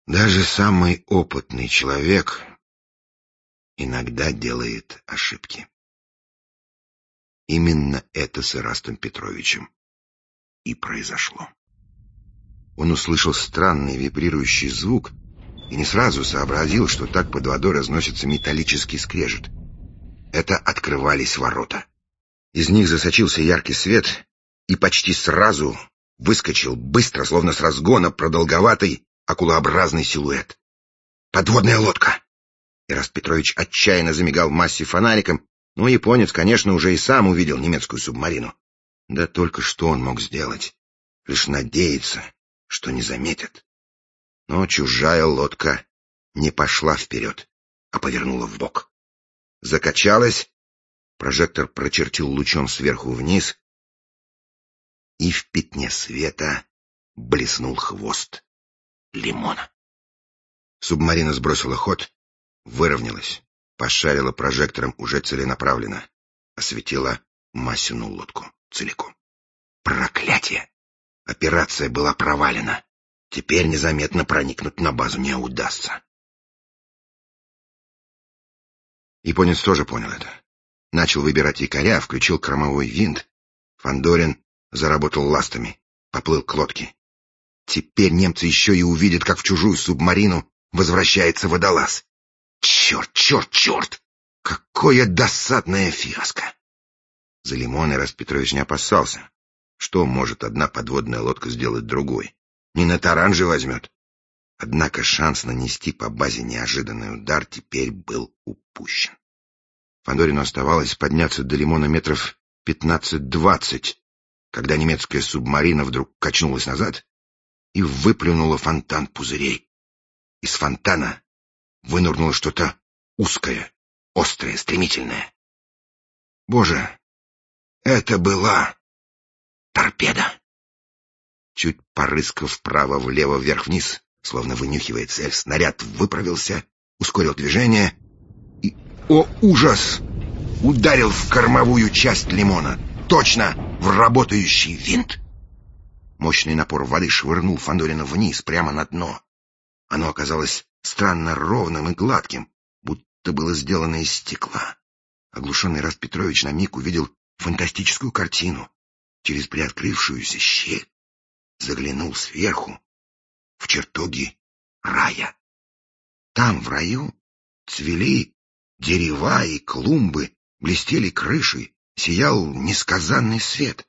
Даже самый опытный человек иногда делает ошибки. Именно это с Ирастом Петровичем и произошло. Он услышал странный вибрирующий звук и не сразу сообразил, что так под водой разносится металлический скрежет. Это открывались ворота. Из них засочился яркий свет, и почти сразу выскочил быстро, словно с разгона, продолговатый акулообразный силуэт. Подводная лодка! Ираст Петрович отчаянно замигал в массе фонариком, но японец, конечно, уже и сам увидел немецкую субмарину. Да только что он мог сделать? Лишь надеяться, что не заметят. Но чужая лодка не пошла вперед, а повернула вбок. Закачалась, прожектор прочертил лучом сверху вниз, и в пятне света блеснул хвост лимона. Субмарина сбросила ход, выровнялась, пошарила прожектором уже целенаправленно, осветила Масину лодку целиком. Проклятие! Операция была провалена. Теперь незаметно проникнуть на базу не удастся. Японец тоже понял это. Начал выбирать якоря, включил кормовой винт. Фандорин заработал ластами, поплыл к лодке. Теперь немцы еще и увидят, как в чужую субмарину возвращается водолаз. Черт, черт, черт! Какое досадное фиаско! За лимон Ираст Петрович не опасался. Что может одна подводная лодка сделать другой? Не на таран же возьмет. Однако шанс нанести по базе неожиданный удар теперь был упущен. Фандорину оставалось подняться до лимона метров 15-20, когда немецкая субмарина вдруг качнулась назад и выплюнула фонтан пузырей. Из фонтана вынырнуло что-то узкое, острое, стремительное. Боже, это была торпеда! Чуть порыскав вправо-влево, вверх-вниз, словно вынюхивая цель, снаряд выправился, ускорил движение и, о ужас, ударил в кормовую часть лимона, точно в работающий винт. Мощный напор воды швырнул Фандорина вниз, прямо на дно. Оно оказалось странно ровным и гладким, будто было сделано из стекла. Оглушенный Ираст Петрович на миг увидел фантастическую картину. Через приоткрывшуюся щель заглянул сверху в чертоги рая. Там, в раю, цвели дерева и клумбы, блестели крыши, сиял несказанный свет.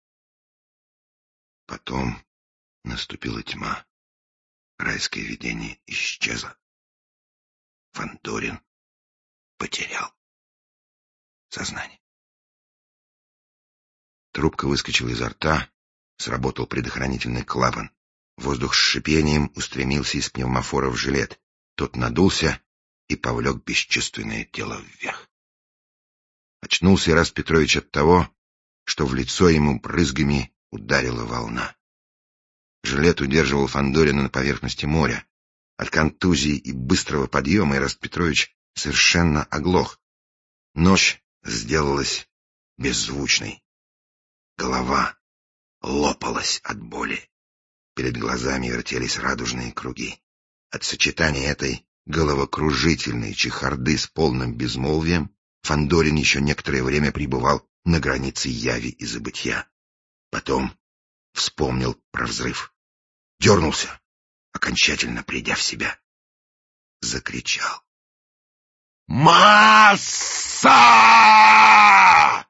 Потом наступила тьма. Райское видение исчезло. Фандорин потерял сознание. Трубка выскочила изо рта, сработал предохранительный клапан. Воздух с шипением устремился из пневмофора в жилет. Тот надулся и повлек бесчувственное тело вверх. Очнулся Ираст Петрович от того, что в лицо ему брызгами ударила волна. Жилет удерживал Фандорина на поверхности моря. От контузии и быстрого подъема Ираст Петрович совершенно оглох. Ночь сделалась беззвучной. Голова лопалась от боли. Перед глазами вертелись радужные круги. От сочетания этой головокружительной чехарды с полным безмолвием Фандорин еще некоторое время пребывал на границе яви и забытья. Потом вспомнил про взрыв. Дернулся, окончательно придя в себя. Закричал: «Масса!»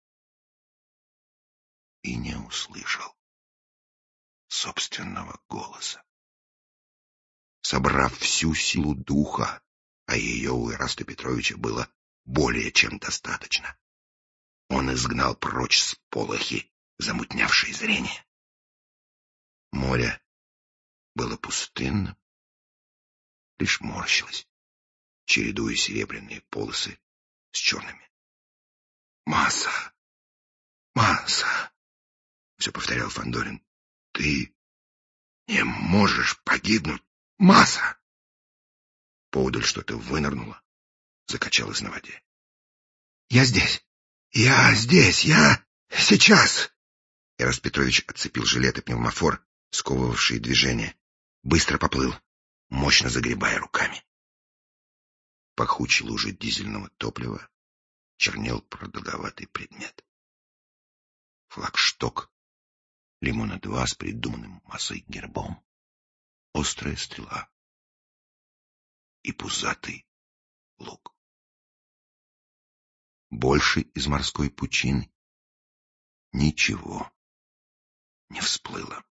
И не услышал собственного голоса. Собрав всю силу духа, а ее у Ираста Петровича было более чем достаточно, он изгнал прочь сполохи, замутнявшие зрение. Море было пустынным, лишь морщилось, чередуя серебряные полосы с черными. «Масса! Масса!» — все повторял Фандорин. «Ты не можешь погибнуть, Масса!» Поодаль что-то вынырнуло, закачалось на воде. «Я здесь! Я здесь! Я сейчас!» Ираст Петрович отцепил жилет и пневмофор, сковывавшие движение. Быстро поплыл. мощно загребая руками. Пахучей луже дизельного топлива чернел продолговатый предмет. Флагшток Лимона-2 с придуманным массой гербом, острая стрела и пузатый лук. Больше из морской пучины ничего не всплыло.